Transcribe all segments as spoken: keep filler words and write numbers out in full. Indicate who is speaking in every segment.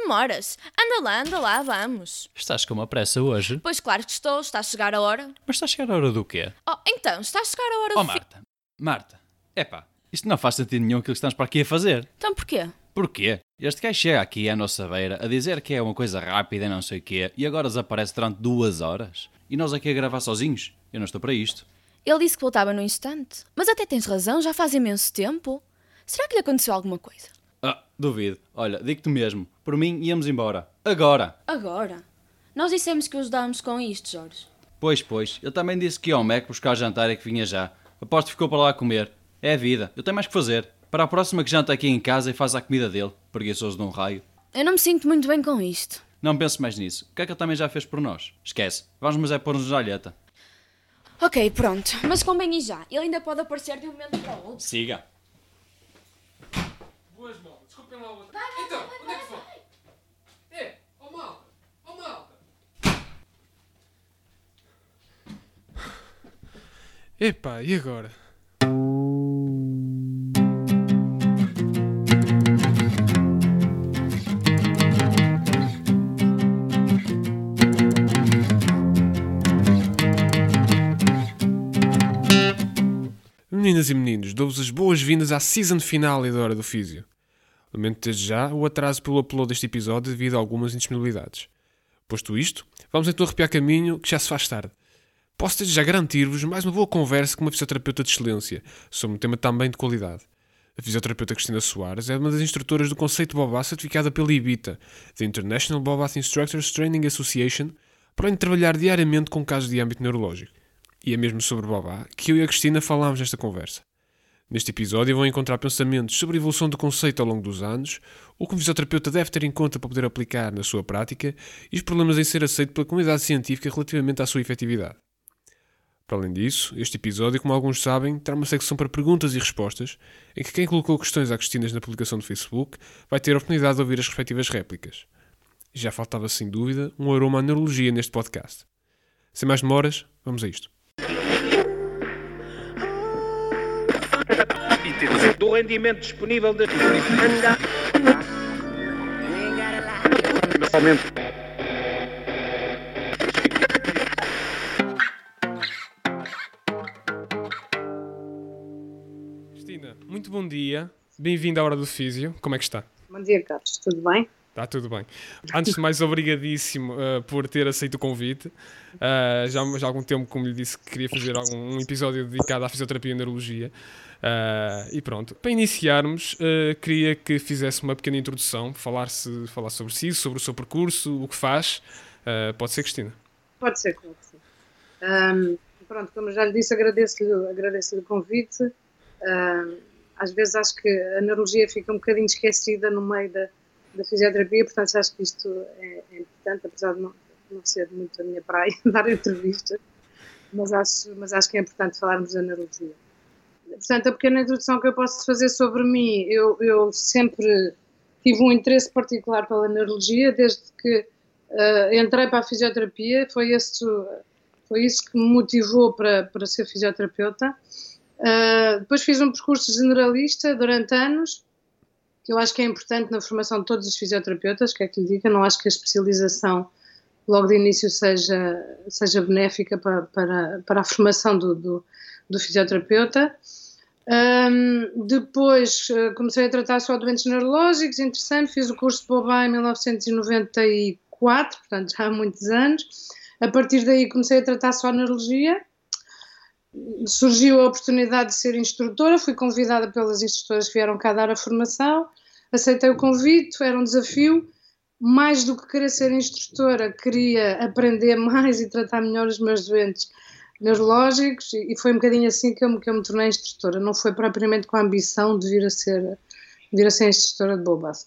Speaker 1: demora-se. Anda lá, anda lá, vamos.
Speaker 2: Estás com uma pressa hoje?
Speaker 1: Pois claro que estou, está a chegar a hora.
Speaker 2: Mas está a chegar a hora do quê?
Speaker 1: Oh, então, está a chegar a hora
Speaker 2: Oh,
Speaker 1: do... fi-
Speaker 2: Marta. Marta. Epá, isto não faz sentido nenhum aquilo que estamos para aqui a fazer.
Speaker 1: Então porquê?
Speaker 2: Porquê? Este gajo chega aqui à nossa beira a dizer que é uma coisa rápida e não sei o quê e agora desaparece durante duas horas. E nós aqui a gravar sozinhos? Eu não estou para isto.
Speaker 1: Ele disse que voltava no instante. Mas até tens razão, já faz imenso tempo. Será que lhe aconteceu alguma coisa?
Speaker 2: Ah, duvido. Olha, digo-te mesmo. Por mim, íamos embora. Agora.
Speaker 1: Agora? Nós dissemos que o ajudávamos com isto, Jorge.
Speaker 2: Pois, pois. Eu também disse que ia ao Mac buscar jantar e que vinha já. Aposto que ficou para lá a comer. É a vida. Eu tenho mais que fazer. Para a próxima que janta aqui em casa e faz a comida dele. Preguiçoso de um raio.
Speaker 1: Eu não me sinto muito bem com isto.
Speaker 2: Não pense mais nisso. O que é que ele também já fez por nós? Esquece. Vamos mas é pôr-nos na alheta.
Speaker 1: Ok, pronto. Mas convém ir já. Ele ainda pode aparecer de um momento para o outro.
Speaker 2: Siga.
Speaker 3: Boas, malta. Desculpem lá o outro. Então, onde é que foi? É, ó malta. Ó malta. Epá, e agora? Meninas e meninos, dou-vos as boas-vindas à season finale da Hora do Físio. Lamento desde já o atraso pelo upload deste episódio devido a algumas indisponibilidades. Posto isto, vamos então arrepiar caminho que já se faz tarde. Posso desde já garantir-vos mais uma boa conversa com uma fisioterapeuta de excelência, sobre um tema também de qualidade. A fisioterapeuta Cristina Soares é uma das instrutoras do conceito Bobá certificada pela I B I T A, The International Bobath Instructors Training Association, para além de trabalhar diariamente com casos de âmbito neurológico. E é mesmo sobre Bobá que eu e a Cristina falámos nesta conversa. Neste episódio vão encontrar pensamentos sobre a evolução do conceito ao longo dos anos, o que um fisioterapeuta deve ter em conta para poder aplicar na sua prática e os problemas em ser aceito pela comunidade científica relativamente à sua efetividade. Para além disso, este episódio, como alguns sabem, terá uma secção para perguntas e respostas, em que quem colocou questões à Cristina na publicação do Facebook vai ter a oportunidade de ouvir as respectivas réplicas. E já faltava, sem dúvida, um aroma à neurologia neste podcast. Sem mais demoras, vamos a isto.
Speaker 4: Do rendimento disponível de
Speaker 3: Cristina, muito bom dia. Bem-vinda à Hora do Físio. Como é que está?
Speaker 5: Bom dia, Carlos. Tudo bem?
Speaker 3: Está tudo bem. Antes de mais, obrigadíssimo uh, por ter aceito o convite. Uh, já, já há algum tempo, como lhe disse, que queria fazer algum, um episódio dedicado à fisioterapia e neurologia. Uh, e pronto, para iniciarmos, uh, queria que fizesse uma pequena introdução, falar-se, falar sobre si, sobre o seu percurso, o que faz. Uh, pode ser, Cristina?
Speaker 5: Pode ser, claro que sim. Um, pronto, como já lhe disse, agradeço-lhe, agradeço-lhe o convite. Um, às vezes acho que a neurologia fica um bocadinho esquecida no meio da, da fisioterapia, portanto acho que isto é, é importante, apesar de não, não ser muito a minha praia dar entrevistas, mas acho, mas acho que é importante falarmos da neurologia. Portanto, a pequena introdução que eu posso fazer sobre mim, eu, eu sempre tive um interesse particular pela neurologia, desde que uh, entrei para a fisioterapia, foi, esse, foi isso que me motivou para, para ser fisioterapeuta. Uh, depois fiz um percurso generalista durante anos, que eu acho que é importante na formação de todos os fisioterapeutas, que é que lhe diga, não acho que a especialização logo de início seja, seja benéfica para, para, para a formação do, do, do fisioterapeuta. Um, depois uh, comecei a tratar só doentes neurológicos, interessante, fiz o curso de Bobá em mil novecentos e noventa e quatro, portanto já há muitos anos. A partir daí comecei a tratar só neurologia. Surgiu a oportunidade de ser instrutora, fui convidada pelas instrutoras que vieram cá dar a formação, aceitei o convite, era um desafio. Mais do que querer ser instrutora, queria aprender mais e tratar melhor os meus doentes neurológicos, e foi um bocadinho assim que eu, que eu me tornei instrutora. Não foi propriamente com a ambição de vir a ser, vir a ser instrutora de Bobath.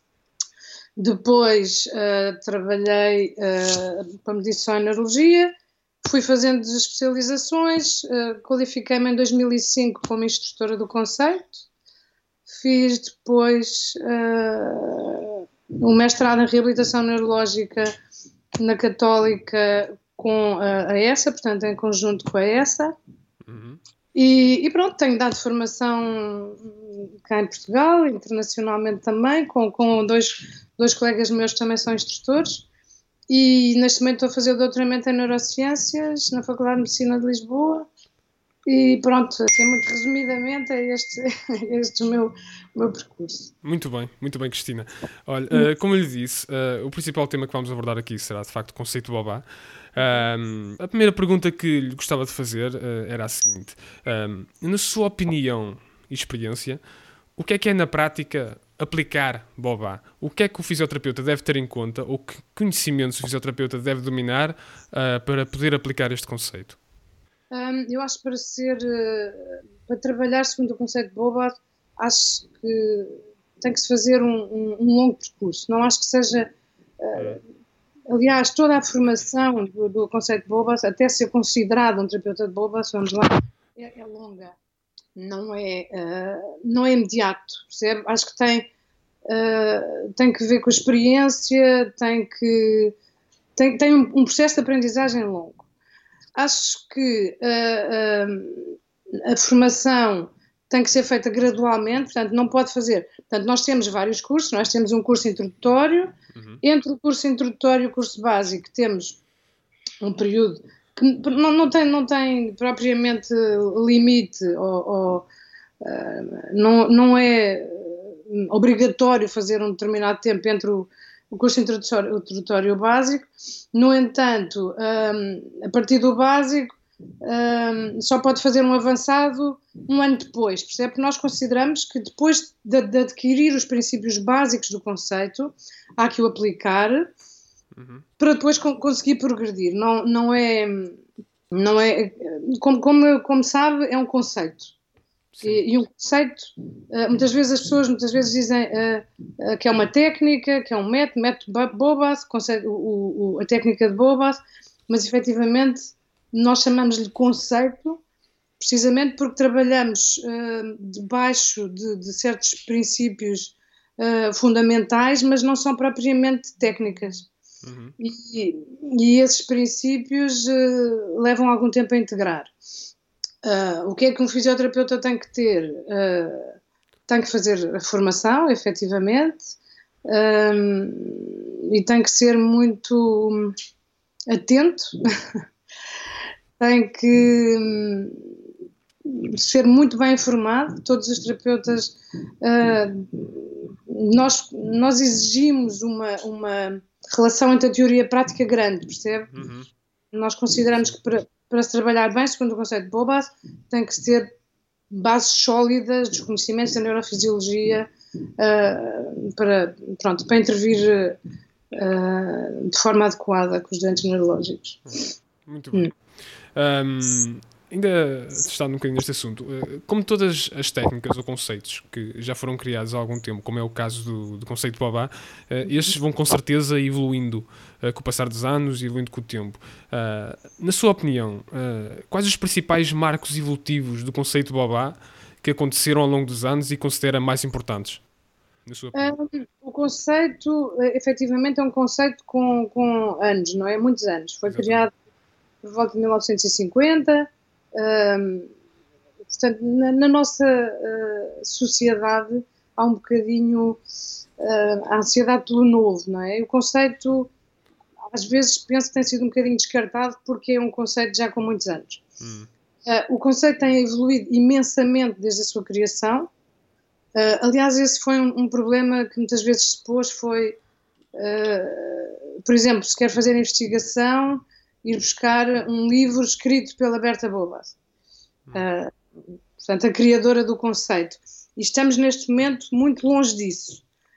Speaker 5: Depois uh, trabalhei, uh, como disse, só em neurologia, fui fazendo especializações, uh, qualifiquei-me em dois mil e cinco como instrutora do conceito, fiz depois uh, um mestrado em reabilitação neurológica na Católica com a, a ESSA, portanto em conjunto com a ESSA, uhum. e, e pronto, tenho dado formação cá em Portugal, internacionalmente também, com, com dois, dois colegas meus que também são instrutores, e neste momento estou a fazer o doutoramento em Neurociências na Faculdade de Medicina de Lisboa. E pronto, assim, muito resumidamente é este, é este o, meu, o meu percurso.
Speaker 3: Muito bem, muito bem, Cristina. Olha, uh, como eu lhe disse, uh, o principal tema que vamos abordar aqui será de facto o conceito de Boba. Um, a primeira pergunta que lhe gostava de fazer uh, era a seguinte: um, na sua opinião e experiência, o que é que é na prática aplicar Boba? O que é que o fisioterapeuta deve ter em conta, ou que conhecimentos o fisioterapeuta deve dominar uh, para poder aplicar este conceito?
Speaker 5: Um, eu acho que para ser, uh, para trabalhar segundo o conceito de Boba, acho que tem que se fazer um, um, um longo percurso. Não acho que seja, uh, aliás, toda a formação do, do conceito de Boba, até ser considerado um terapeuta de Boba, vamos lá, é, é longa. Não é, uh, não é imediato, percebe? Acho que tem, uh, tem que ver com a experiência, tem que, tem, tem um, um processo de aprendizagem longo. Acho que uh, uh, a formação tem que ser feita gradualmente, portanto não pode fazer, portanto nós temos vários cursos, nós temos um curso introdutório, uhum. Entre o curso introdutório e o curso básico temos um período que não, não, tem, não tem propriamente limite, ou, ou uh, não, não é obrigatório fazer um determinado tempo entre o o curso introdutório, introdutório e o básico. No entanto, um, a partir do básico, um, só pode fazer um avançado um ano depois, percebe? Porque nós consideramos que depois de, de adquirir os princípios básicos do conceito, há que o aplicar, uhum. Para depois con- conseguir progredir. Não, não é, não é como, como, como sabe, é um conceito. E, e um conceito, uh, muitas vezes as pessoas muitas vezes dizem uh, uh, que é uma técnica, que é um método, método Bobath, conceito, o, o, a técnica de Bobath, mas efetivamente nós chamamos-lhe conceito precisamente porque trabalhamos uh, debaixo de, de certos princípios uh, fundamentais, mas não são propriamente técnicas. Uhum. E, e esses princípios uh, levam algum tempo a integrar. Uh, o que é que um fisioterapeuta tem que ter? Uh, tem que fazer a formação, efetivamente, um, e tem que ser muito atento, tem que um, ser muito bem informado. Todos os terapeutas, uh, nós, nós exigimos uma, uma relação entre a teoria e a prática grande, percebe? Uhum. Nós consideramos que para Para se trabalhar bem, segundo o conceito de Bobath, tem que se ter bases sólidas dos conhecimentos da neurofisiologia uh, para, pronto, para intervir uh, de forma adequada com os doentes neurológicos.
Speaker 3: Muito bem. Hum. Um, ainda estando um bocadinho neste assunto, como todas as técnicas ou conceitos que já foram criados há algum tempo, como é o caso do, do conceito de Boba, estes vão com certeza evoluindo com o passar dos anos e evoluindo com o tempo. Na sua opinião, quais os principais marcos evolutivos do conceito de Boba que aconteceram ao longo dos anos e considera mais importantes? Na sua opinião?
Speaker 5: Um, o conceito, efetivamente, é um conceito com, com anos, não é? Muitos anos. Foi Exatamente. Criado por volta de mil novecentos e cinquenta. Um, portanto, na, na nossa uh, sociedade há um bocadinho uh, a ansiedade pelo novo, não é? O conceito, às vezes, penso que tem sido um bocadinho descartado porque é um conceito já com muitos anos. Hum. Uh, o conceito tem evoluído imensamente desde a sua criação. Uh, aliás, esse foi um, um problema que muitas vezes se pôs, foi, uh, por exemplo, se quer fazer investigação, ir buscar um livro escrito pela Berta Bobath, uh, portanto, a criadora do conceito. E estamos neste momento muito longe disso.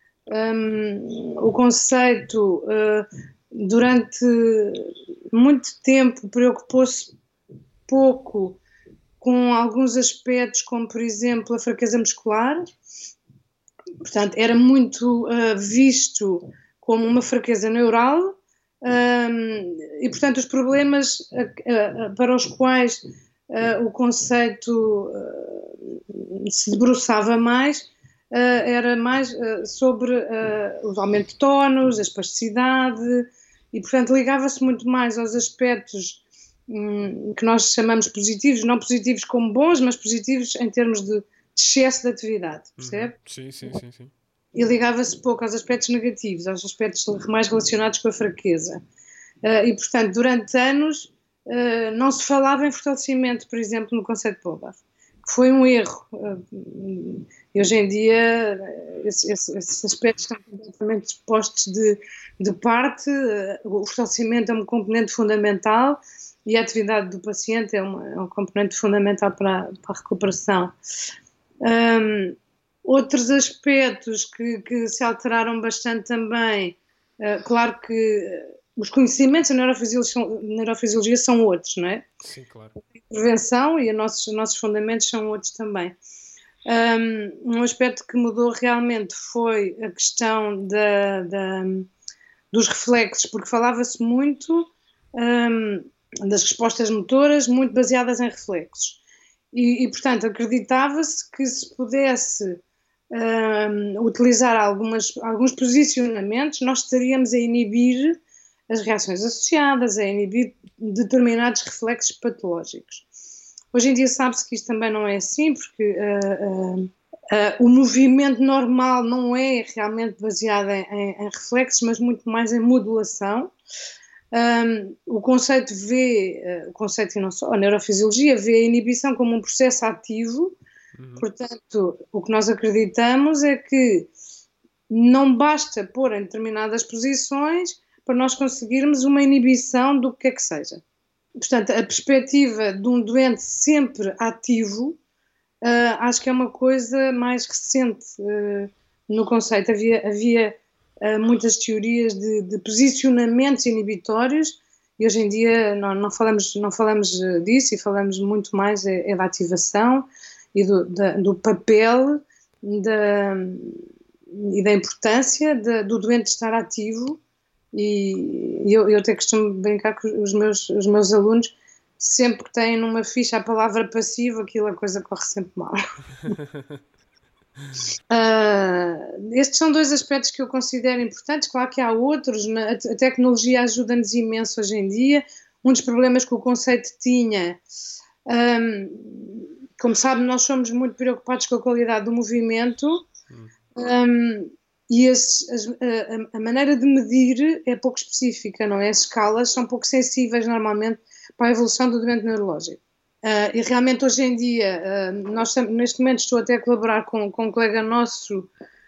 Speaker 5: Um, o conceito, uh, durante muito tempo, preocupou-se pouco com alguns aspectos, como, por exemplo, a fraqueza muscular. Portanto, era muito uh, visto como uma fraqueza neural. Um, e, portanto, os problemas uh, uh, para os quais uh, o conceito uh, se debruçava mais uh, era mais uh, sobre uh, o aumento de tónus, a espasticidade, e, portanto, ligava-se muito mais aos aspectos um, que nós chamamos positivos, não positivos como bons, mas positivos em termos de, de excesso de atividade, percebe?
Speaker 3: Uhum. Sim, sim, sim, sim.
Speaker 5: e ligava-se pouco aos aspectos negativos, aos aspectos mais relacionados com a fraqueza. Uh, e, portanto, durante anos uh, não se falava em fortalecimento, por exemplo, no conceito de Bobas, que foi um erro. Uh, e hoje em dia esse, esse, esses aspectos estão completamente postos de, de parte. Uh, o fortalecimento é um componente fundamental e a atividade do paciente é, uma, é um componente fundamental para, para a recuperação. Um, outros aspectos que, que se alteraram bastante também, uh, claro que os conhecimentos da neurofisiologia, neurofisiologia são outros, não é?
Speaker 3: Sim, claro.
Speaker 5: A intervenção e os nossos, os nossos fundamentos são outros também. Um, um aspecto que mudou realmente foi a questão da, da, dos reflexos, porque falava-se muito um, das respostas motoras, muito baseadas em reflexos. E, e portanto, acreditava-se que se pudesse um, utilizar algumas, alguns posicionamentos, nós estaríamos a inibir as reações associadas, a inibir determinados reflexos patológicos. Hoje em dia sabe-se que isto também não é assim, porque uh, uh, uh, o movimento normal não é realmente baseado em, em, em reflexos, mas muito mais em modulação. Um, o conceito vê, uh, o conceito e não só, a neurofisiologia vê a inibição como um processo ativo, uhum. Portanto, o que nós acreditamos é que não basta pôr em determinadas posições para nós conseguirmos uma inibição do que é que seja. Portanto, a perspectiva de um doente sempre ativo, uh, acho que é uma coisa mais recente uh, no conceito. Havia, havia uh, muitas teorias de, de posicionamentos inibitórios e hoje em dia não, não, falamos, não falamos disso e falamos muito mais é, é da ativação e do, da, do papel da, e da importância de, do doente estar ativo. E eu, eu até costumo brincar com os meus, os meus alunos, sempre que têm numa ficha a palavra passivo, aquilo a coisa corre sempre mal. uh, estes são dois aspectos que eu considero importantes. Claro que há outros, a, a tecnologia ajuda-nos imenso hoje em dia. Um dos problemas que o conceito tinha, um, como sabe, nós somos muito preocupados com a qualidade do movimento. um, E esse, a, a maneira de medir é pouco específica, não é? As escalas são pouco sensíveis normalmente para a evolução do doente neurológico. Uh, e realmente hoje em dia, uh, nós neste momento estou até a colaborar com, com um colega nosso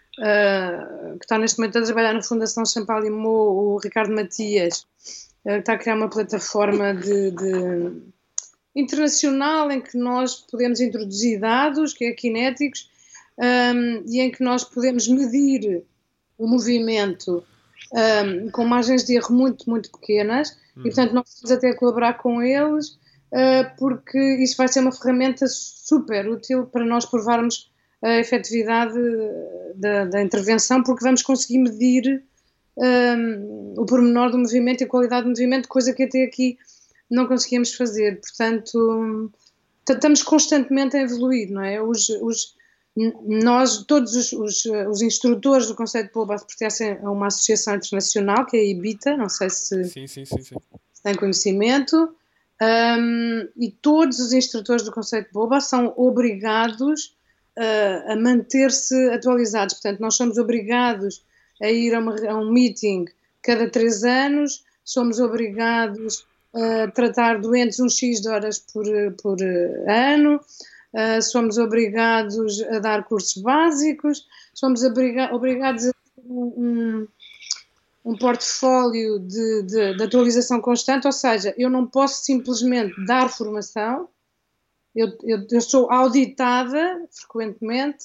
Speaker 5: uh, que está neste momento a trabalhar na Fundação Champalimau, o Ricardo Matias, uh, que está a criar uma plataforma de, de, internacional em que nós podemos introduzir dados, que é Kinéticos, Um, e em que nós podemos medir o movimento um, com margens de erro muito, muito pequenas, uhum. E portanto nós estamos até a colaborar com eles, uh, porque isso vai ser uma ferramenta super útil para nós provarmos a efetividade da, da intervenção, porque vamos conseguir medir um, o pormenor do movimento e a qualidade do movimento, coisa que até aqui não conseguíamos fazer. Portanto, estamos constantemente a evoluir, não é? Os, os Nós, todos os, os, os instrutores do conceito de Bobas pertencem a uma associação internacional, que é a IBITA, não sei se,
Speaker 3: sim, sim, sim, sim.
Speaker 5: se têm conhecimento, um, e todos os instrutores do conceito de Bobas são obrigados uh, a manter-se atualizados. Portanto, nós somos obrigados a ir a, uma, a um meeting cada três anos, somos obrigados a tratar doentes um X de horas por, por ano, Uh, somos obrigados a dar cursos básicos, somos obriga- obrigados a ter um, um portfólio de, de, de atualização constante, ou seja, eu não posso simplesmente dar formação, eu, eu, eu sou auditada frequentemente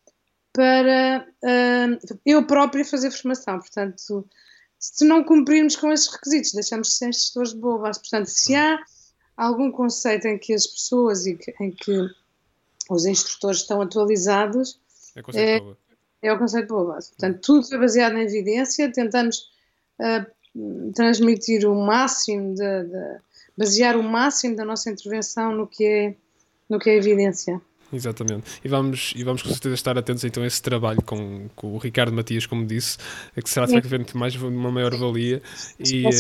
Speaker 5: para uh, eu própria fazer formação. Portanto, se não cumprirmos com esses requisitos, deixamos de ser gestores de Bobas. Portanto, se há algum conceito em que as pessoas e que, em que os instrutores estão atualizados,
Speaker 3: é, é,
Speaker 5: é o conceito de Bobas. Portanto, tudo é baseado na evidência, tentamos uh, transmitir o máximo, de, de, basear o máximo da nossa intervenção no que é, no que é evidência.
Speaker 3: Exatamente. E vamos, e vamos com certeza estar atentos então a esse trabalho com, com o Ricardo Matias, como disse, que será certamente mais uma maior valia. E,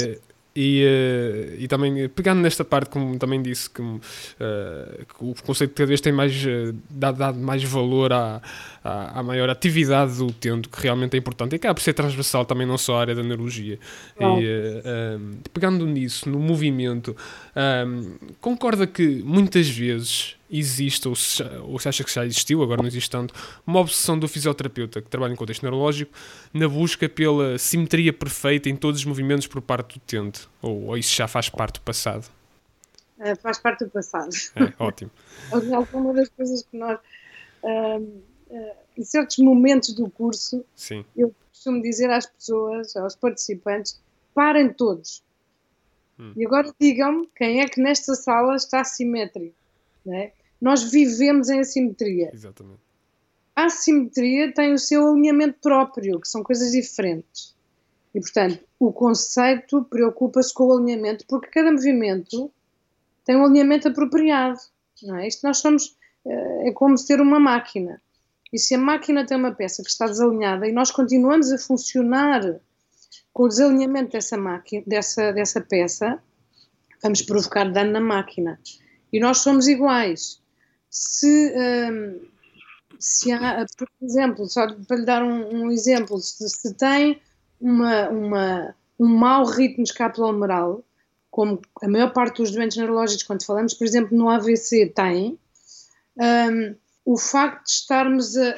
Speaker 3: E, uh, e também, pegando nesta parte, como também disse, que, uh, que o conceito cada vez tem mais, uh, dado, dado mais valor à, à, à maior atividade do utente, que realmente é importante, e acaba por ser transversal também, não só à área da neurologia. E, uh, um, pegando nisso, no movimento, um, concorda que muitas vezes existe, ou se, ou se acha que já existiu, agora não existe tanto, uma obsessão do fisioterapeuta que trabalha em contexto neurológico na busca pela simetria perfeita em todos os movimentos por parte do utente? Ou, ou isso já faz parte do passado?
Speaker 5: Uh, faz parte do passado.
Speaker 3: É, ótimo.
Speaker 5: Alguma das coisas que nós, uh, uh, em certos momentos do curso,
Speaker 3: Sim.
Speaker 5: eu costumo dizer às pessoas, aos participantes, parem todos. Hum. E agora digam-me quem é que nesta sala está assimétrico. Não é? Nós vivemos em assimetria.
Speaker 3: Exatamente.
Speaker 5: A assimetria tem o seu alinhamento próprio, que são coisas diferentes. E, portanto, o conceito preocupa-se com o alinhamento, porque cada movimento tem um alinhamento apropriado. Não é? Isto nós somos, é como ser uma máquina. E se a máquina tem uma peça que está desalinhada e nós continuamos a funcionar com o desalinhamento dessa, máquina, dessa, dessa peça, vamos provocar dano na máquina. E nós somos iguais. Se, um, se há, por exemplo, só para lhe dar um, um exemplo, se, se tem uma, uma, um mau ritmo escapulohumeral, como a maior parte dos doentes neurológicos, quando falamos, por exemplo, no A V C, tem, um, o facto de estarmos a,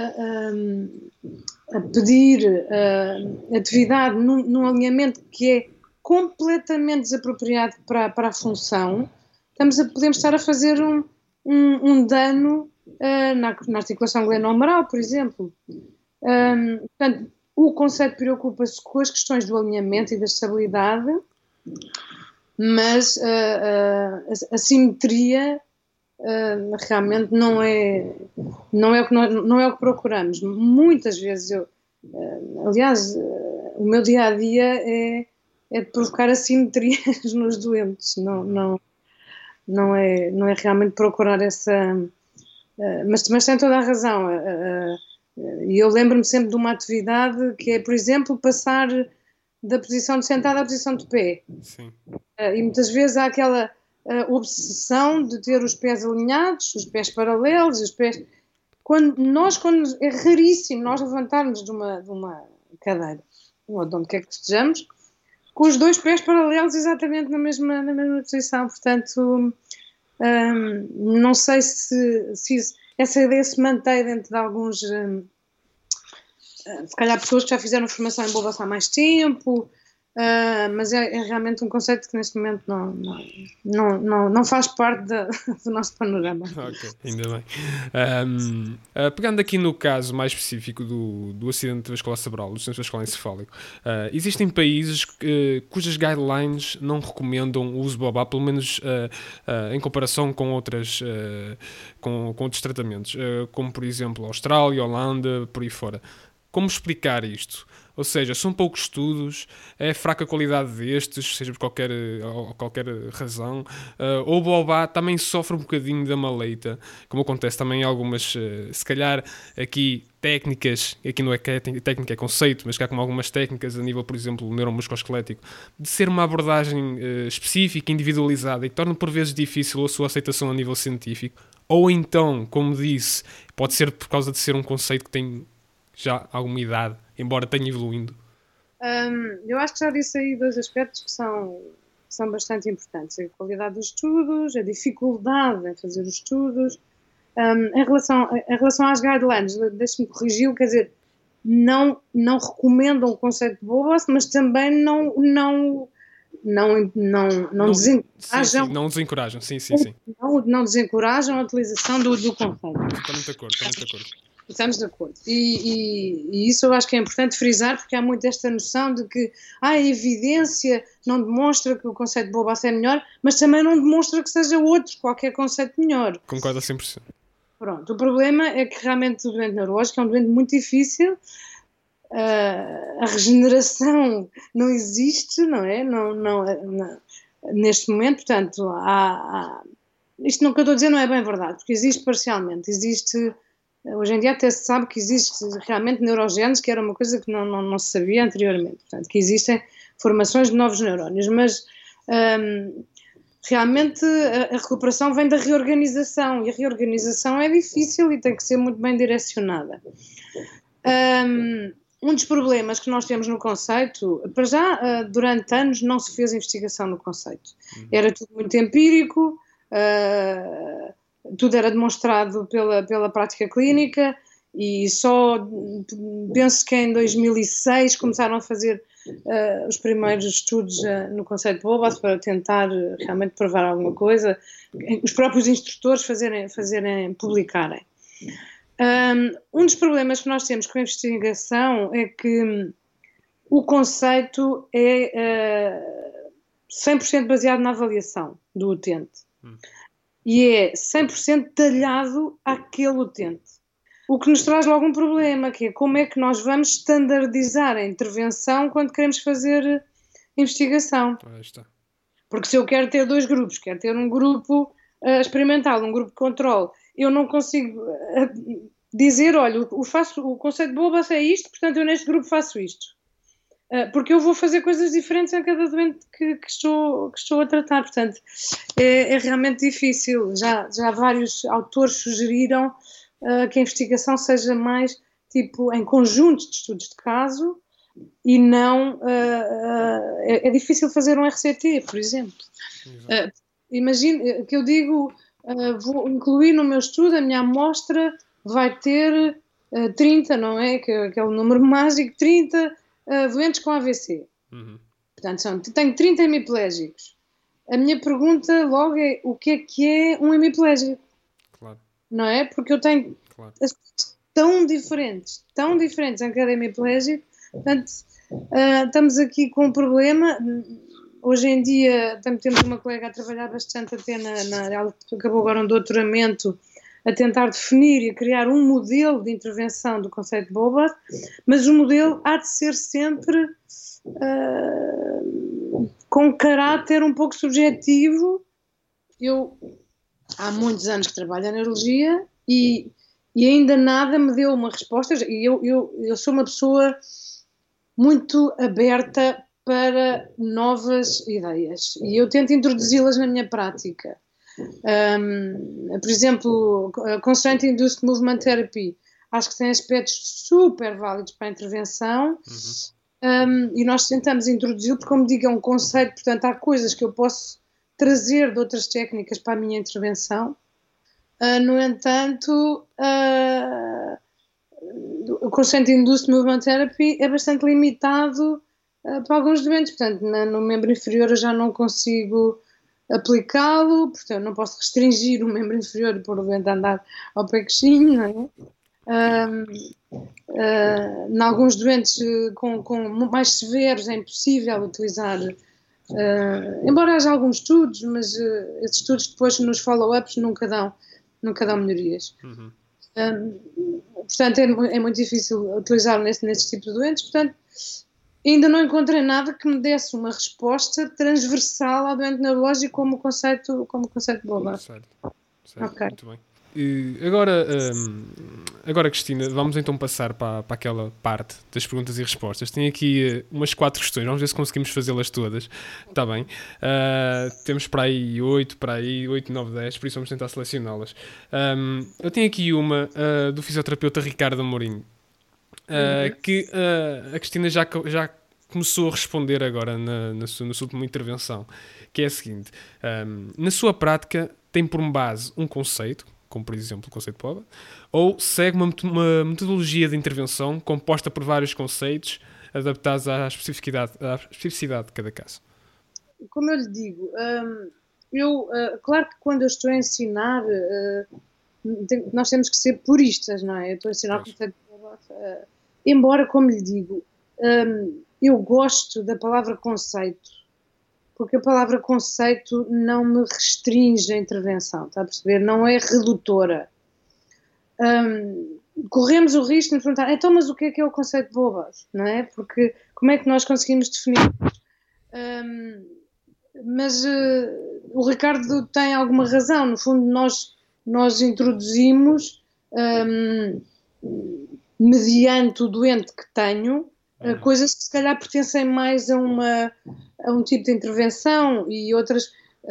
Speaker 5: a, a pedir a, atividade num, num alinhamento que é completamente desapropriado para, para a função, estamos a, podemos estar a fazer um, um, um dano uh, na, na articulação glenohumeral, por exemplo. Um, portanto, o conceito preocupa-se com as questões do alinhamento e da estabilidade, mas uh, uh, a, a simetria uh, realmente não é, não, é o que nós, não é o que procuramos. Muitas vezes eu, uh, aliás, uh, o meu dia-a-dia é, é de provocar assimetrias nos doentes, não, não Não é, não é realmente procurar essa... Uh, mas, mas tem toda a razão. E uh, uh, eu lembro-me sempre de uma atividade que é, por exemplo, passar da posição de sentado à posição de pé.
Speaker 3: Sim.
Speaker 5: Uh, e muitas vezes há aquela uh, obsessão de ter os pés alinhados, os pés paralelos, os pés... Quando nós, quando, é raríssimo nós levantarmos de uma, de uma cadeira, ou de onde quer que estejamos, com os dois pés paralelos exatamente na mesma, na mesma posição. Portanto, hum, não sei se, se essa ideia se mantém dentro de alguns, hum, se calhar pessoas que já fizeram formação em Bolbas há mais tempo, uh, mas é, é realmente um conceito que neste momento não, não, não, não, não faz parte da, do nosso panorama.
Speaker 3: Ok, ainda bem. Um, uh, pegando aqui no caso mais específico do, do acidente vascular cerebral, do acidente vascular encefálico, uh, existem países uh, cujas guidelines não recomendam o uso do Bobá, pelo menos uh, uh, em comparação com, outras, uh, com, com outros tratamentos, uh, como por exemplo a Austrália, a Holanda, por aí fora. Como explicar isto? Ou seja, são poucos estudos, é fraca a qualidade destes, seja por qualquer, qualquer razão, uh, ou o Bobá também sofre um bocadinho da maleita, como acontece também em algumas, uh, se calhar aqui técnicas, aqui não é técnica, é conceito, mas cá como algumas técnicas a nível, por exemplo, neuromusculoesquelético, de ser uma abordagem uh, específica, individualizada, e que torna por vezes difícil a sua aceitação a nível científico, ou então, como disse, pode ser por causa de ser um conceito que tem já alguma idade, embora tenha evoluindo?
Speaker 5: Um, eu acho que já disse aí dois aspectos que são, que são bastante importantes. A qualidade dos estudos, a dificuldade em fazer os estudos. Um, em, relação, em relação às guidelines, deixe-me corrigir, quer dizer, não, não recomendam o conceito de Bobas, mas também não, não, não, não, não, não desencorajam.
Speaker 3: Sim, sim, não desencorajam, sim, sim, sim.
Speaker 5: Não, não desencorajam a utilização do, do conceito.
Speaker 3: Estou muito de acordo, estou muito de acordo.
Speaker 5: Estamos de acordo. E, e, e isso eu acho que é importante frisar, porque há muito esta noção de que ah, a evidência não demonstra que o conceito de Bobas é melhor, mas também não demonstra que seja outro, qualquer conceito melhor.
Speaker 3: Concordo a cem por cento.
Speaker 5: Pronto, o problema é que realmente o doente neurológico é um doente muito difícil, uh, a regeneração não existe, não é? Não, não, não, neste momento, portanto, há, há, isto não que eu estou a dizer não é bem verdade, porque existe parcialmente, existe Hoje em dia até se sabe que existe realmente neurogénese, que era uma coisa que não, não, não se sabia anteriormente, portanto, que existem formações de novos neurónios, mas hum, realmente a, a recuperação vem da reorganização, e a reorganização é difícil e tem que ser muito bem direcionada. Um, um dos problemas que nós temos no conceito, para já, durante anos não se fez investigação no conceito. Era tudo muito empírico, uh, tudo era demonstrado pela, pela prática clínica, e só penso que em dois mil e seis começaram a fazer uh, os primeiros estudos uh, no conceito de Bobath para tentar uh, realmente provar alguma coisa, os próprios instrutores fazerem, fazerem publicarem. Um, um dos problemas que nós temos com a investigação é que um, o conceito é uh, cem por cento baseado na avaliação do utente. Hum. E é cem por cento talhado àquele utente. O que nos traz logo um problema, que é como é que nós vamos standardizar a intervenção quando queremos fazer investigação.
Speaker 3: Aí está.
Speaker 5: Porque se eu quero ter dois grupos, quero ter um grupo uh, experimental, um grupo de controle, eu não consigo uh, dizer, olha, o, faço, o conceito de Bobath é isto, portanto eu neste grupo faço isto. Uh, porque eu vou fazer coisas diferentes em cada doente que, que, estou, que estou a tratar, portanto é, é realmente difícil. Já, já vários autores sugeriram uh, que a investigação seja mais tipo em conjuntos de estudos de caso e não... Uh, uh, é, é difícil fazer um R C T, por exemplo. Uh, imagine que eu digo, uh, vou incluir no meu estudo, a minha amostra vai ter uh, trinta, não é? Que, que é o número mágico, trinta uh, doentes com A V C. Uhum. Portanto, são, tenho trinta hemiplégicos. A minha pergunta logo é, o que é que é um hemiplégico?
Speaker 3: Claro.
Speaker 5: Não é? Porque eu tenho
Speaker 3: claro.
Speaker 5: as coisas tão diferentes, tão diferentes em cada hemiplégico. Portanto, uh, estamos aqui com um problema. Hoje em dia temos uma colega a trabalhar bastante até na, na ela acabou agora um doutoramento a tentar definir e a criar um modelo de intervenção do conceito de Bobath, mas o modelo há de ser sempre uh, com caráter um pouco subjetivo. Eu há muitos anos que trabalho em neurologia e, e ainda nada me deu uma resposta, e eu, eu, eu sou uma pessoa muito aberta para novas ideias e eu tento introduzi-las na minha prática. Um, por exemplo, Constraint Induced Movement Therapy, acho que tem aspectos super válidos para a intervenção. Uhum. um, e nós tentamos introduzi-lo porque, como digo, é um conceito, portanto há coisas que eu posso trazer de outras técnicas para a minha intervenção. Uh, no entanto, uh, o Constraint Induced Movement Therapy é bastante limitado uh, para alguns doentes, portanto na, no membro inferior eu já não consigo aplicá-lo, portanto não posso restringir o membro inferior por o doente andar ao pé coxinho, não é? Um, uh, em alguns doentes uh, com, com mais severos é impossível utilizar, uh, embora haja alguns estudos, mas uh, esses estudos depois nos follow-ups nunca dão, nunca dão melhorias. Uhum. Um, portanto é, é muito difícil utilizar nesse, nesse tipo de doentes, portanto ainda não encontrei nada que me desse uma resposta transversal ao doente neurológico como o conceito, como o conceito de Bobath.
Speaker 3: Certo, certo. Okay. Muito bem. E agora, um, agora, Cristina, vamos então passar para, para aquela parte das perguntas e respostas. Tenho aqui uh, umas quatro questões, vamos ver se conseguimos fazê-las todas. Está bem. Uh, temos para aí oito, para aí oito, nove, dez, por isso vamos tentar selecioná-las. Um, eu tenho aqui uma uh, do fisioterapeuta Ricardo Amorim. Uh, uhum. que uh, a Cristina já, já começou a responder agora na, na, sua, na sua última intervenção, que é a seguinte: um, na sua prática tem por base um conceito, como por exemplo o conceito de Bobath, ou segue uma, uma metodologia de intervenção composta por vários conceitos adaptados à especificidade, à especificidade de cada caso?
Speaker 5: Como eu lhe digo, um, eu, uh, claro que quando eu estou a ensinar, uh, nós temos que ser puristas, não é? Eu estou a ensinar o conceito de Bobath. Uh, Embora, como lhe digo, um, eu gosto da palavra conceito, porque a palavra conceito não me restringe a intervenção, está a perceber? Não é redutora. Um, corremos o risco de nos perguntar, então, mas o que é que é o conceito de Bobath, não é? Porque como é que nós conseguimos definir? Um, mas uh, o Ricardo tem alguma razão, no fundo nós, nós introduzimos hum, mediante o doente que tenho,
Speaker 3: Uhum.
Speaker 5: coisas que se calhar pertencem mais a, uma, a um tipo de intervenção e outras,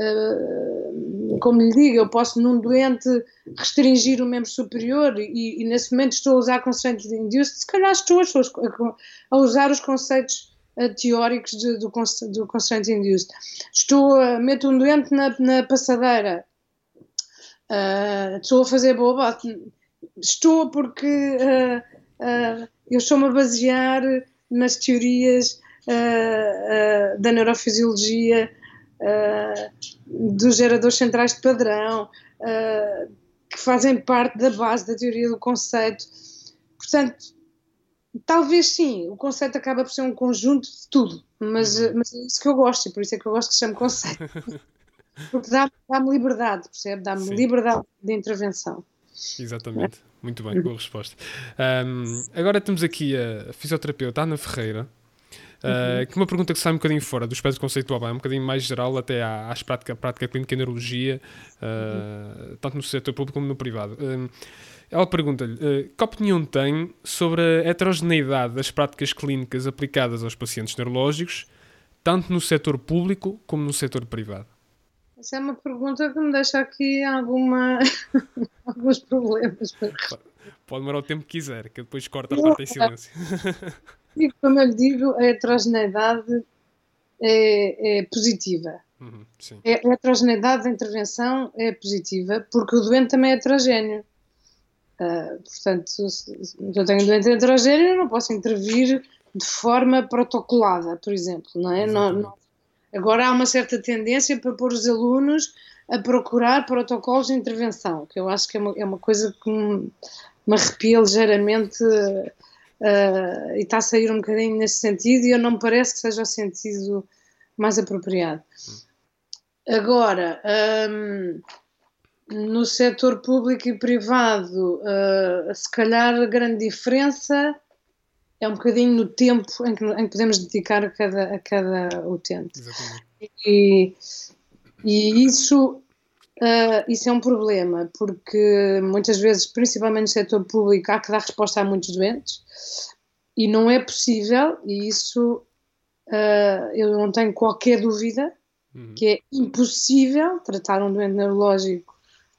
Speaker 5: uh, como lhe digo, eu posso num doente restringir o membro superior e, e nesse momento estou a usar constraint induced, se calhar estou a, a usar os conceitos uh, teóricos de, do, do constraint induced. Estou a meter um doente na, na passadeira, uh, estou a fazer boba, estou porque uh, uh, eu estou-me a basear nas teorias uh, uh, da neurofisiologia, uh, dos geradores centrais de padrão, uh, que fazem parte da base da teoria do conceito. Portanto, talvez sim, o conceito acaba por ser um conjunto de tudo, mas,
Speaker 3: Uhum.
Speaker 5: mas é isso que eu gosto, e por isso é que eu gosto que se chame conceito. Porque dá-me dá-me liberdade, percebe? Dá-me
Speaker 3: Sim.
Speaker 5: liberdade de intervenção.
Speaker 3: Exatamente, muito bem, boa resposta. Um, agora temos aqui a fisioterapeuta Ana Ferreira, uh, que uma pergunta que sai um bocadinho fora do espectro conceitual, é um bocadinho mais geral até à, às prática, prática clínica e neurologia, uh, tanto no setor público como no privado. Um, ela pergunta-lhe, uh, que opinião tem sobre a heterogeneidade das práticas clínicas aplicadas aos pacientes neurológicos, tanto no setor público como no setor privado?
Speaker 5: Essa é uma pergunta que me deixa aqui alguma, alguns problemas.
Speaker 3: Pode demorar o tempo que quiser, que eu depois corto a parte em silêncio.
Speaker 5: E como eu lhe digo, a heterogeneidade é, é positiva.
Speaker 3: Uhum, sim.
Speaker 5: A heterogeneidade da intervenção é positiva, porque o doente também é heterogéneo. Uh, portanto, se eu tenho um doente heterogéneo, eu não posso intervir de forma protocolada, por exemplo, não é? Não, não. Agora há uma certa tendência para pôr os alunos a procurar protocolos de intervenção, que eu acho que é uma, é uma coisa que me, me arrepia ligeiramente uh, e está a sair um bocadinho nesse sentido, e eu não me parece que seja o sentido mais apropriado. Agora, um, no setor público e privado, uh, se calhar a grande diferença é um bocadinho no tempo em que, em que podemos dedicar a cada, a cada utente.
Speaker 3: Exatamente.
Speaker 5: E, e isso, uh, isso é um problema, porque muitas vezes, principalmente no setor público, há que dar resposta a muitos doentes e não é possível, e isso uh, eu não tenho qualquer dúvida, uhum. que é impossível tratar um doente neurológico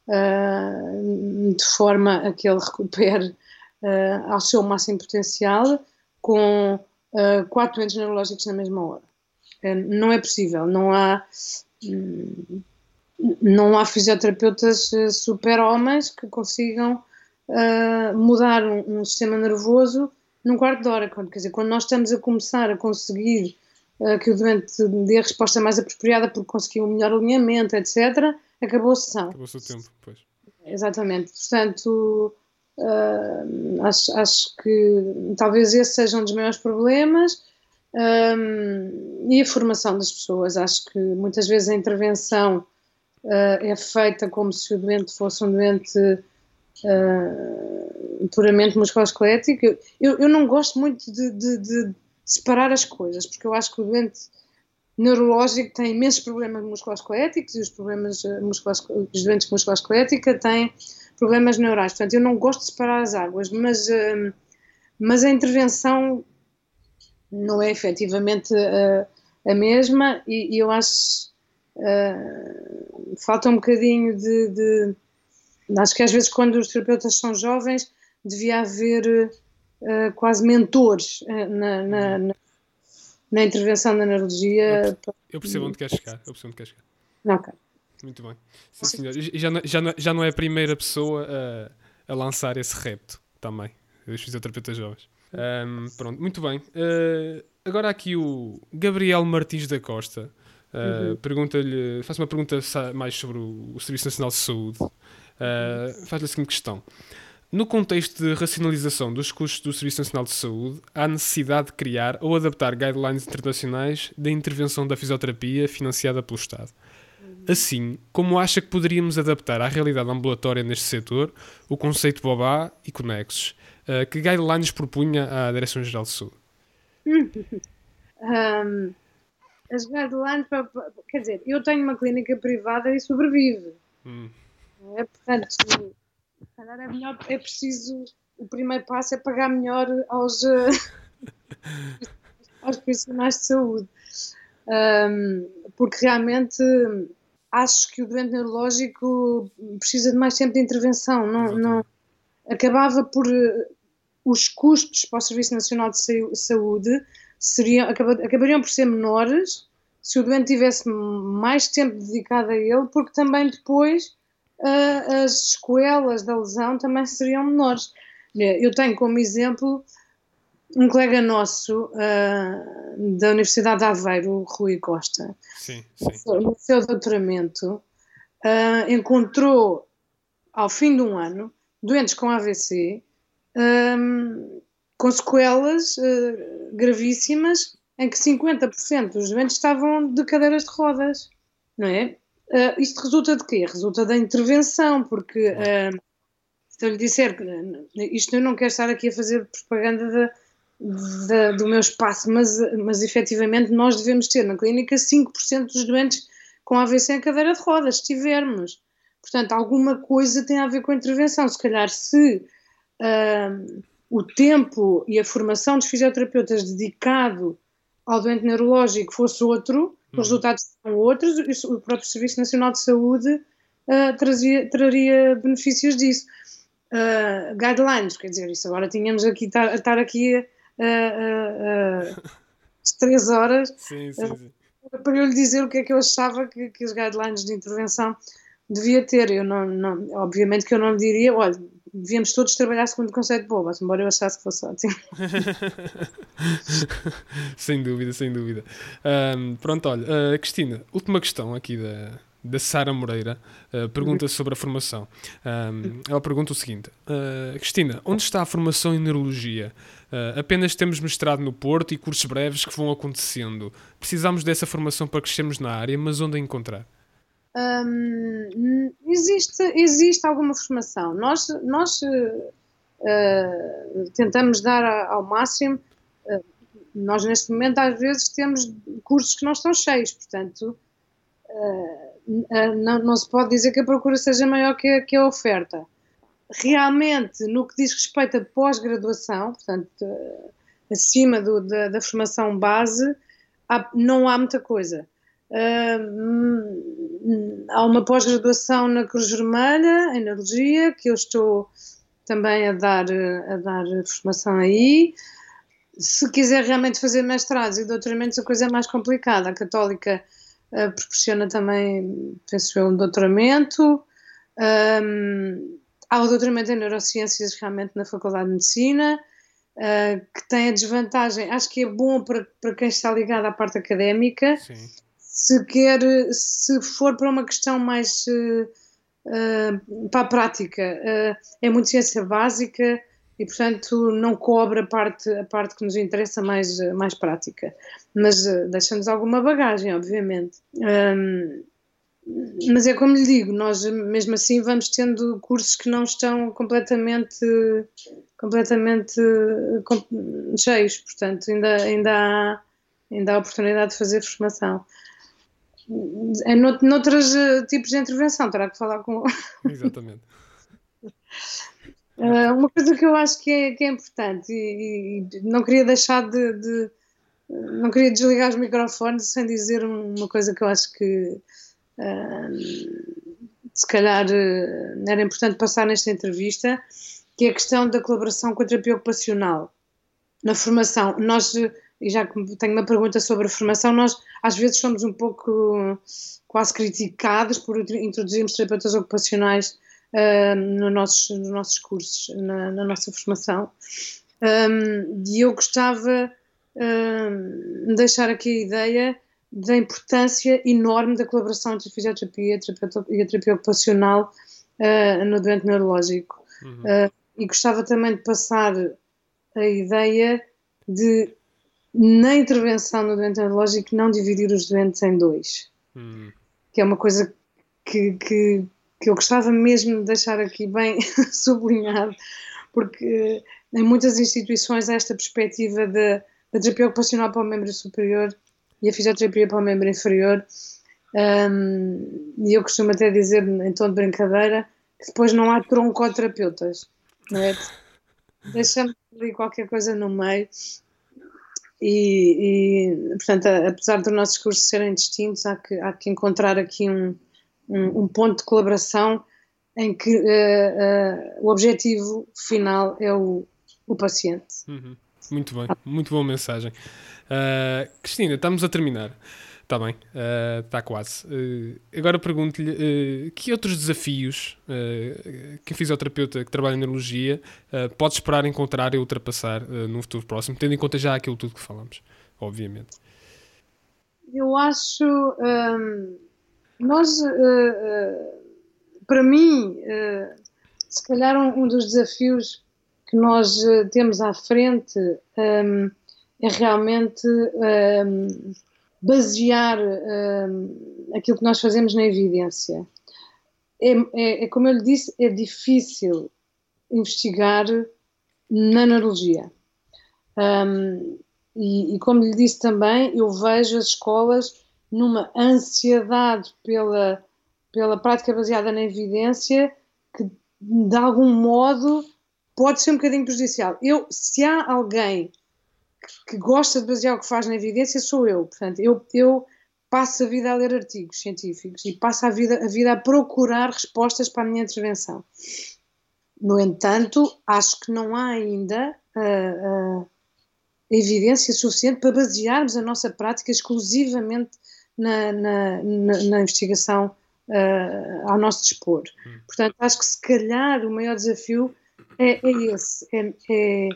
Speaker 5: uh, de forma a que ele recupere uh, ao seu máximo potencial com uh, quatro doentes neurológicos na mesma hora. Uh, não é possível, não há, um, não há fisioterapeutas uh, super-homens que consigam uh, mudar um, um sistema nervoso num quarto de hora. Quer dizer, quando nós estamos a começar a conseguir uh, que o doente dê a resposta mais apropriada porque conseguiu um melhor alinhamento, etcétera, acabou a sessão.
Speaker 3: Acabou-se o tempo, pois.
Speaker 5: Exatamente. Portanto, uh, acho, acho que talvez esse seja um dos maiores problemas. Um, e a formação das pessoas. Acho que muitas vezes a intervenção uh, é feita como se o doente fosse um doente uh, puramente musculoesquelético. Eu, eu não gosto muito de, de, de separar as coisas, porque eu acho que o doente neurológico tem imensos problemas musculoesqueléticos e os, problemas, os doentes com musculoesquelética têm problemas neurais. Portanto, eu não gosto de separar as águas, mas, uh, mas a intervenção não é efetivamente uh, a mesma, e, e eu acho uh, falta um bocadinho de, de acho que às vezes quando os terapeutas são jovens devia haver uh, quase mentores uh, na, na, na, na intervenção da neurologia.
Speaker 3: Eu, eu percebo onde quer chegar, eu percebo onde quer chegar.
Speaker 5: Ok.
Speaker 3: Muito bem. Sim, senhor. E já, não, já, não, já não é a primeira pessoa a, a lançar esse repto também, os fisioterapeutas jovens. Um, pronto, muito bem. Uh, agora aqui o Gabriel Martins da Costa uh, uhum. pergunta-lhe, faz uma pergunta mais sobre o, o Serviço Nacional de Saúde. Uh, faz-lhe a seguinte questão: no contexto de racionalização dos custos do Serviço Nacional de Saúde, há necessidade de criar ou adaptar guidelines internacionais da intervenção da fisioterapia financiada pelo Estado. Assim, como acha que poderíamos adaptar à realidade ambulatória neste setor o conceito B O B A e conexos? Uh, que guidelines propunha à Direção-Geral de Saúde?
Speaker 5: um, as guidelines, para, quer dizer, eu tenho uma clínica privada e sobrevive. Hum. É, portanto, Se calhar é melhor, é preciso, o primeiro passo é pagar melhor aos, uh, aos profissionais de saúde. Um, porque realmente acho que o doente neurológico precisa de mais tempo de intervenção. Não, não, acabava por... Os custos para o Serviço Nacional de Saúde seriam, acabariam por ser menores se o doente tivesse mais tempo dedicado a ele, porque também depois uh, as sequelas da lesão também seriam menores. Eu tenho como exemplo um colega nosso uh, da Universidade de Aveiro, o Rui Costa.
Speaker 3: Sim, sim.
Speaker 5: No seu doutoramento, uh, encontrou, ao fim de um ano, doentes com A V C, um, com sequelas uh, gravíssimas, em que cinquenta por cento dos doentes estavam de cadeiras de rodas, não é? Uh, isto resulta de quê? Resulta da intervenção, porque uh, se eu lhe disser que isto eu não quero estar aqui a fazer propaganda de, de, do meu espaço, mas, mas efetivamente nós devemos ter na clínica cinco por cento dos doentes com A V C em cadeira de rodas, se tivermos. Portanto, alguma coisa tem a ver com a intervenção. Se calhar se uh, o tempo e a formação dos fisioterapeutas dedicado ao doente neurológico fosse outro, os resultados são outros, o próprio Serviço Nacional de Saúde uh, trazia, traria benefícios disso. Uh, guidelines, quer dizer, isso agora tínhamos aqui, estar aqui uh, uh, uh, três horas
Speaker 3: sim, sim, sim.
Speaker 5: Uh, para eu lhe dizer o que é que eu achava que, que os guidelines de intervenção devia ter. Eu não, não, obviamente que eu não lhe diria, olha, devíamos todos trabalhar segundo o conceito de Bobas, embora eu achasse que fosse ótimo.
Speaker 3: Sem dúvida, sem dúvida. Um, pronto, olha, uh, Cristina, última questão aqui da, da Sara Moreira, uh, pergunta sobre a formação. Um, ela pergunta o seguinte, uh, Cristina, onde está a formação em neurologia? Uh, apenas temos mestrado no Porto e cursos breves que vão acontecendo. Precisamos dessa formação para crescermos na área, mas onde a encontrar?
Speaker 5: Um, existe, existe alguma formação. Nós, nós uh, uh, tentamos dar a, ao máximo. Uh, nós, neste momento, às vezes temos cursos que não estão cheios, portanto, uh, uh, não, não se pode dizer que a procura seja maior que a, que a oferta. Realmente, no que diz respeito a pós-graduação, portanto, uh, acima do, da, da formação base, há, não há muita coisa. Uh, há uma pós-graduação na Cruz Vermelha em neurologia que eu estou também a dar, a dar formação aí. Se quiser realmente fazer mestrados e doutoramentos, a coisa é mais complicada. A Católica uh, proporciona também, penso eu, um doutoramento. Um, há o doutoramento em neurociências realmente na Faculdade de Medicina, uh, que tem a desvantagem, acho que é bom para, para quem está ligado à parte académica.
Speaker 3: Sim.
Speaker 5: Se quer, se for para uma questão mais uh, uh, para a prática, uh, é muito ciência básica e, portanto, não cobre a parte, a parte que nos interessa mais, mais prática. Mas uh, deixa-nos alguma bagagem, obviamente. Um, mas é como lhe digo, nós mesmo assim vamos tendo cursos que não estão completamente, completamente com, cheios, portanto, ainda, ainda, há, ainda há oportunidade de fazer formação. Em noutros uh, tipos de intervenção, terá que falar com...
Speaker 3: Exatamente.
Speaker 5: uh, uma coisa que eu acho que é, que é importante e, e não queria deixar de, de... Não queria desligar os microfones sem dizer uma coisa que eu acho que uh, se calhar uh, era importante passar nesta entrevista, que é a questão da colaboração com a terapia ocupacional. Na formação, nós... E já que tenho uma pergunta sobre a formação, nós às vezes somos um pouco quase criticados por introduzirmos terapeutas ocupacionais uh, no nossos, nos nossos cursos, na, na nossa formação. Um, e eu gostava uh, de deixar aqui a ideia da importância enorme da colaboração entre a fisioterapia e a terapia ocupacional uh, no doente neurológico. Uhum. Uh, e gostava também de passar a ideia de, na intervenção no doente neurológico, não dividir os doentes em dois. Hum. Que é uma coisa que, que, que eu gostava mesmo de deixar aqui bem sublinhado, porque em muitas instituições há esta perspectiva da terapia ocupacional para o membro superior e a fisioterapia para o membro inferior, um, e eu costumo até dizer, em tom de brincadeira, que depois não há troncoterapeutas, não é? Deixamos ali qualquer coisa no meio e, e portanto, apesar dos nossos cursos serem distintos, há que, há que encontrar aqui um, um, um ponto de colaboração em que uh, uh, o objetivo final é o, o paciente.
Speaker 3: Uhum. Muito bem, muito boa mensagem. Uh, Cristina, estamos a terminar. Está bem, uh, está quase. Uh, agora pergunto-lhe, uh, que outros desafios uh, que a fisioterapeuta que trabalha em neurologia uh, pode esperar encontrar e ultrapassar uh, num futuro próximo, tendo em conta já aquilo tudo que falamos, obviamente.
Speaker 5: Eu acho, um, nós, uh, uh, para mim, uh, se calhar um, um dos desafios que nós uh, temos à frente um, é realmente um, basear um, aquilo que nós fazemos na evidência. É, é, é, como eu lhe disse, é difícil investigar na neurologia. Um, e, e como lhe disse também, eu vejo as escolas numa ansiedade pela, pela prática baseada na evidência que, de algum modo, pode ser um bocadinho prejudicial. Eu, se há alguém que gosta de basear o que faz na evidência, sou eu. Portanto, eu, eu passo a vida a ler artigos científicos e passo a vida, a vida a procurar respostas para a minha intervenção. No entanto, acho que não há ainda uh, uh, evidência suficiente para basearmos a nossa prática exclusivamente na, na, na, na investigação uh, ao nosso dispor. Hum. Portanto, acho que se calhar o maior desafio é, é esse, é, é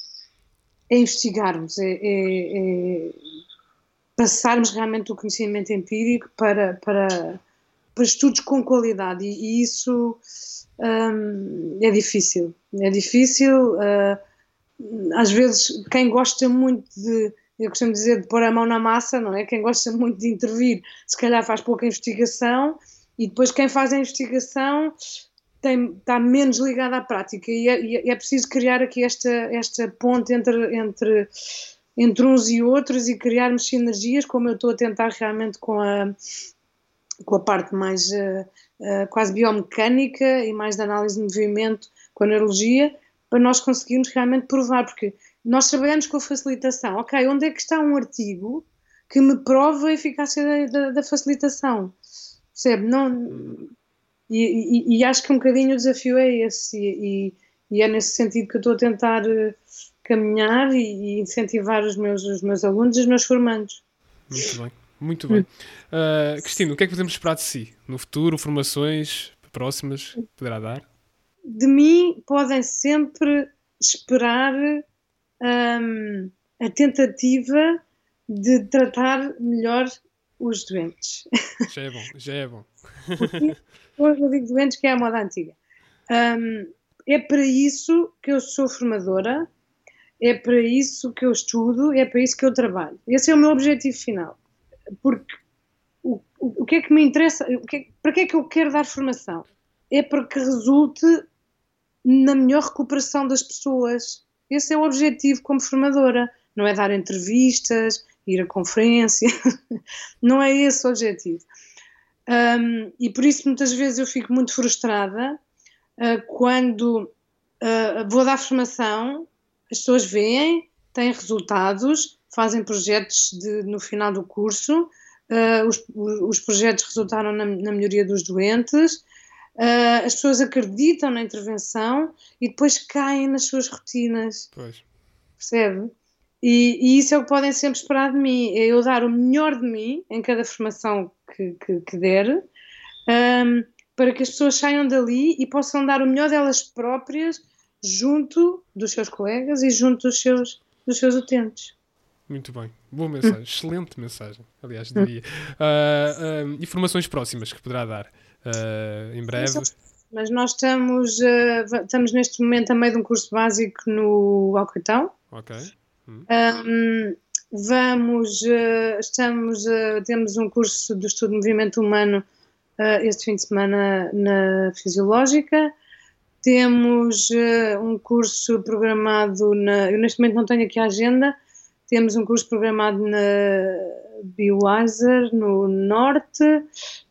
Speaker 5: é investigarmos, é, é, é passarmos realmente o conhecimento empírico para, para, para estudos com qualidade e, e isso um, é difícil, é difícil, uh, às vezes quem gosta muito de, eu costumo dizer, de pôr a mão na massa, não é? Quem gosta muito de intervir, se calhar faz pouca investigação e depois quem faz a investigação Tem, está menos ligada à prática e é, e é preciso criar aqui esta, esta ponte entre, entre, entre uns e outros e criarmos sinergias, como eu estou a tentar realmente com a, com a parte mais uh, uh, quase biomecânica e mais de análise de movimento com a neurologia, para nós conseguirmos realmente provar, porque nós trabalhamos com a facilitação. Ok, onde é que está um artigo que me prova a eficácia da, da, da facilitação? Percebe? Não... E, e, e acho que um bocadinho o desafio é esse e, e é nesse sentido que eu estou a tentar uh, caminhar e, e incentivar os meus, os meus alunos e os meus formandos.
Speaker 3: Muito bem, muito bem. Uh, Cristina, o que é que podemos esperar de si? No futuro, formações próximas poderá dar?
Speaker 5: De mim podem sempre esperar um, a tentativa de tratar melhor os doentes.
Speaker 3: Já é bom, já é bom.
Speaker 5: Hoje eu digo doentes que é a moda antiga. Um, é para isso que eu sou formadora, é para isso que eu estudo, é para isso que eu trabalho. Esse é o meu objetivo final. Porque o, o, o que é que me interessa, o que é, para que é que eu quero dar formação? É para que resulte na melhor recuperação das pessoas. Esse é o objetivo como formadora. Não é dar entrevistas, ir a conferência, não é esse o objetivo. Um, e por isso muitas vezes eu fico muito frustrada uh, quando uh, vou dar formação, as pessoas veem, têm resultados, fazem projetos de, no final do curso, uh, os, os projetos resultaram na, na melhoria dos doentes, uh, as pessoas acreditam na intervenção e depois caem nas suas rotinas.
Speaker 3: Pois.
Speaker 5: Percebe? E, e isso é o que podem sempre esperar de mim, é eu dar o melhor de mim em cada formação que, que, que der, um, para que as pessoas saiam dali e possam dar o melhor delas próprias junto dos seus colegas e junto dos seus, dos seus utentes.
Speaker 3: Muito bem, boa mensagem, hum. excelente mensagem, aliás, diria. Hum. Uh, uh, informações próximas que poderá dar uh, em breve?
Speaker 5: Mas nós estamos, uh, estamos neste momento a meio de um curso básico no Alcoitão.
Speaker 3: Ok. Hum.
Speaker 5: Um, vamos, uh, estamos, uh, temos um curso de estudo de movimento humano uh, este fim de semana na Fisiológica. Temos uh, um curso programado na, eu neste momento não tenho aqui a agenda, temos um curso programado na Biowiser no Norte.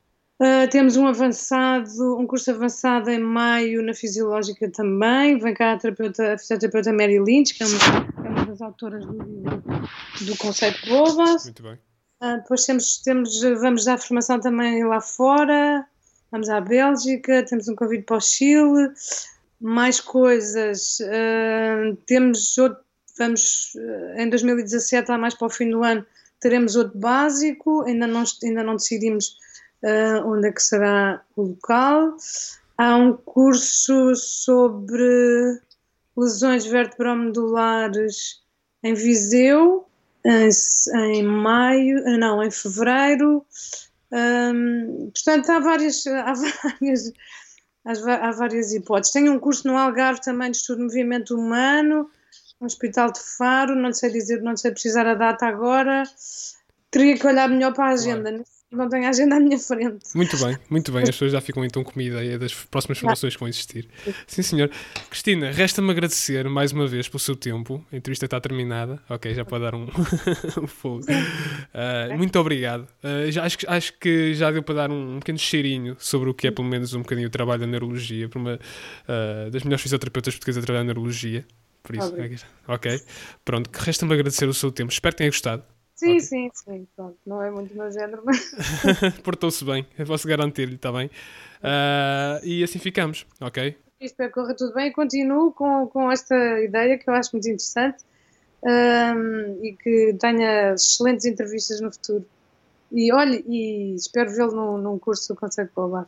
Speaker 5: Uh, temos um avançado, um curso avançado em maio na Fisiológica também. Vem cá a, terapeuta, a fisioterapeuta Mary Lynch, que é uma, é uma das autoras do livro do conceito Bobas.
Speaker 3: Muito bem.
Speaker 5: Uh, depois temos, temos, vamos dar formação também lá fora, vamos à Bélgica, temos um convite para o Chile, mais coisas. Uh, temos outro, vamos, uh, em dois mil e dezassete, lá mais para o fim do ano, teremos outro básico, ainda não, ainda não decidimos Uh, onde é que será o local. Há um curso sobre lesões vertebromedulares em Viseu, em, em maio, não, em fevereiro. Um, portanto, há várias, há, várias, há várias hipóteses. Tenho um curso no Algarve também de estudo de movimento humano, no Hospital de Faro, não sei dizer, não sei precisar a data agora. Teria que olhar melhor para a agenda, claro. Não tenho a agenda à minha frente.
Speaker 3: Muito bem, muito bem. As pessoas já ficam então com uma ideia das próximas formações que vão existir. Sim, senhor. Cristina, resta-me agradecer mais uma vez pelo seu tempo. A entrevista está terminada. Ok, já pode dar um, um fogo. Uh, muito obrigado. Uh, já, acho, acho que já deu para dar um, um pequeno cheirinho sobre o que é pelo menos um bocadinho o trabalho da neurologia, por uma uh, das melhores fisioterapeutas portuguesas a trabalhar na neurologia. Por isso, obrigado. Ok. Pronto, resta-me agradecer o seu tempo. Espero que tenha gostado.
Speaker 5: Sim, okay. sim, sim, pronto, não é muito meu género, mas...
Speaker 3: Portou-se bem, eu posso garantir-lhe, está bem? Uh, e assim ficamos, ok?
Speaker 5: Espero que corra tudo bem e continuo com, com esta ideia que eu acho muito interessante um, e que tenha excelentes entrevistas no futuro. E olhe, e espero vê-lo num, num curso do Conceito Global.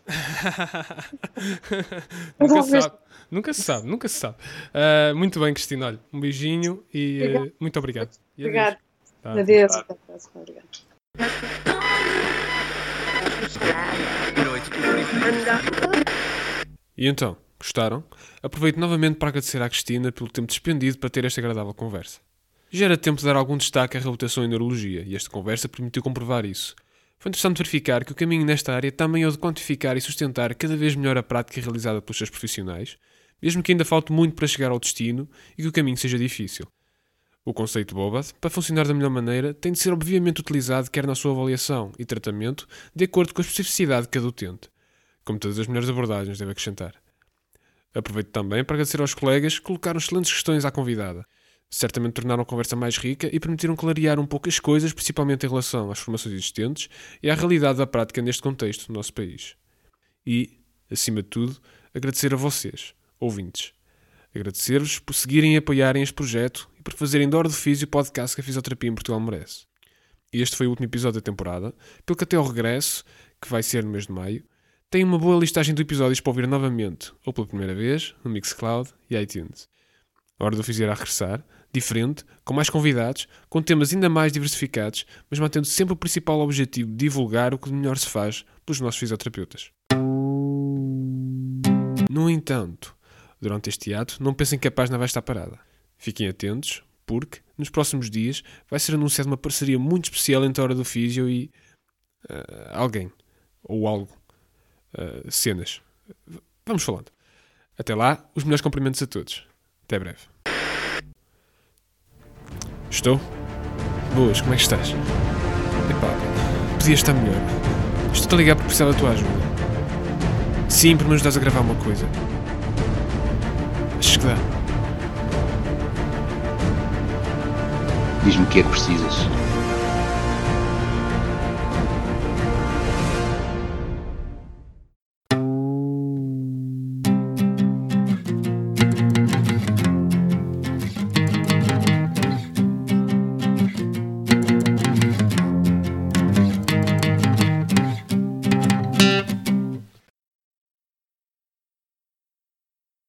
Speaker 3: Nunca se sabe, nunca se sabe, nunca se sabe. Uh, muito bem, Cristina, olha, um beijinho e uh, muito obrigado.
Speaker 5: Obrigado.
Speaker 3: Tá,
Speaker 5: adeus. Tá. Até a próxima. Obrigado.
Speaker 3: E então, gostaram? Aproveito novamente para agradecer à Cristina pelo tempo despendido para ter esta agradável conversa. Já era tempo de dar algum destaque à reabilitação em neurologia e esta conversa permitiu comprovar isso. Foi interessante verificar que o caminho nesta área também é o de quantificar e sustentar cada vez melhor a prática realizada pelos seus profissionais, mesmo que ainda falte muito para chegar ao destino e que o caminho seja difícil. O conceito Bobad, para funcionar da melhor maneira, tem de ser obviamente utilizado quer na sua avaliação e tratamento, de acordo com a especificidade de cada utente. Como todas as melhores abordagens, devo acrescentar. Aproveito também para agradecer aos colegas que colocaram excelentes questões à convidada. Certamente tornaram a conversa mais rica e permitiram clarear um pouco as coisas, principalmente em relação às formações existentes e à realidade da prática neste contexto do nosso país. E, acima de tudo, agradecer a vocês, ouvintes. Agradecer-vos por seguirem e apoiarem este projeto e por fazerem da Hora do Físio o podcast que a fisioterapia em Portugal merece. E este foi o último episódio da temporada, pelo que até ao regresso, que vai ser no mês de maio, tem uma boa listagem de episódios para ouvir novamente, ou pela primeira vez, no Mixcloud e iTunes. A Hora do Físio irá regressar, diferente, com mais convidados, com temas ainda mais diversificados, mas mantendo sempre o principal objetivo de divulgar o que de melhor se faz pelos nossos fisioterapeutas. No entanto, durante este ato, não pensem que a página vai estar parada. Fiquem atentos, porque, nos próximos dias, vai ser anunciada uma parceria muito especial entre a Hora do Físio e... Uh, alguém. Ou algo. Uh, cenas. Vamos falando. Até lá, os melhores cumprimentos a todos. Até breve. Estou? Boas, como é que estás? Epá, podia estar melhor. Estou-te a ligar porque precisava da tua ajuda. Sim, para me ajudares a gravar uma coisa. Acho que dá.
Speaker 6: Diz-me o que é que precisas.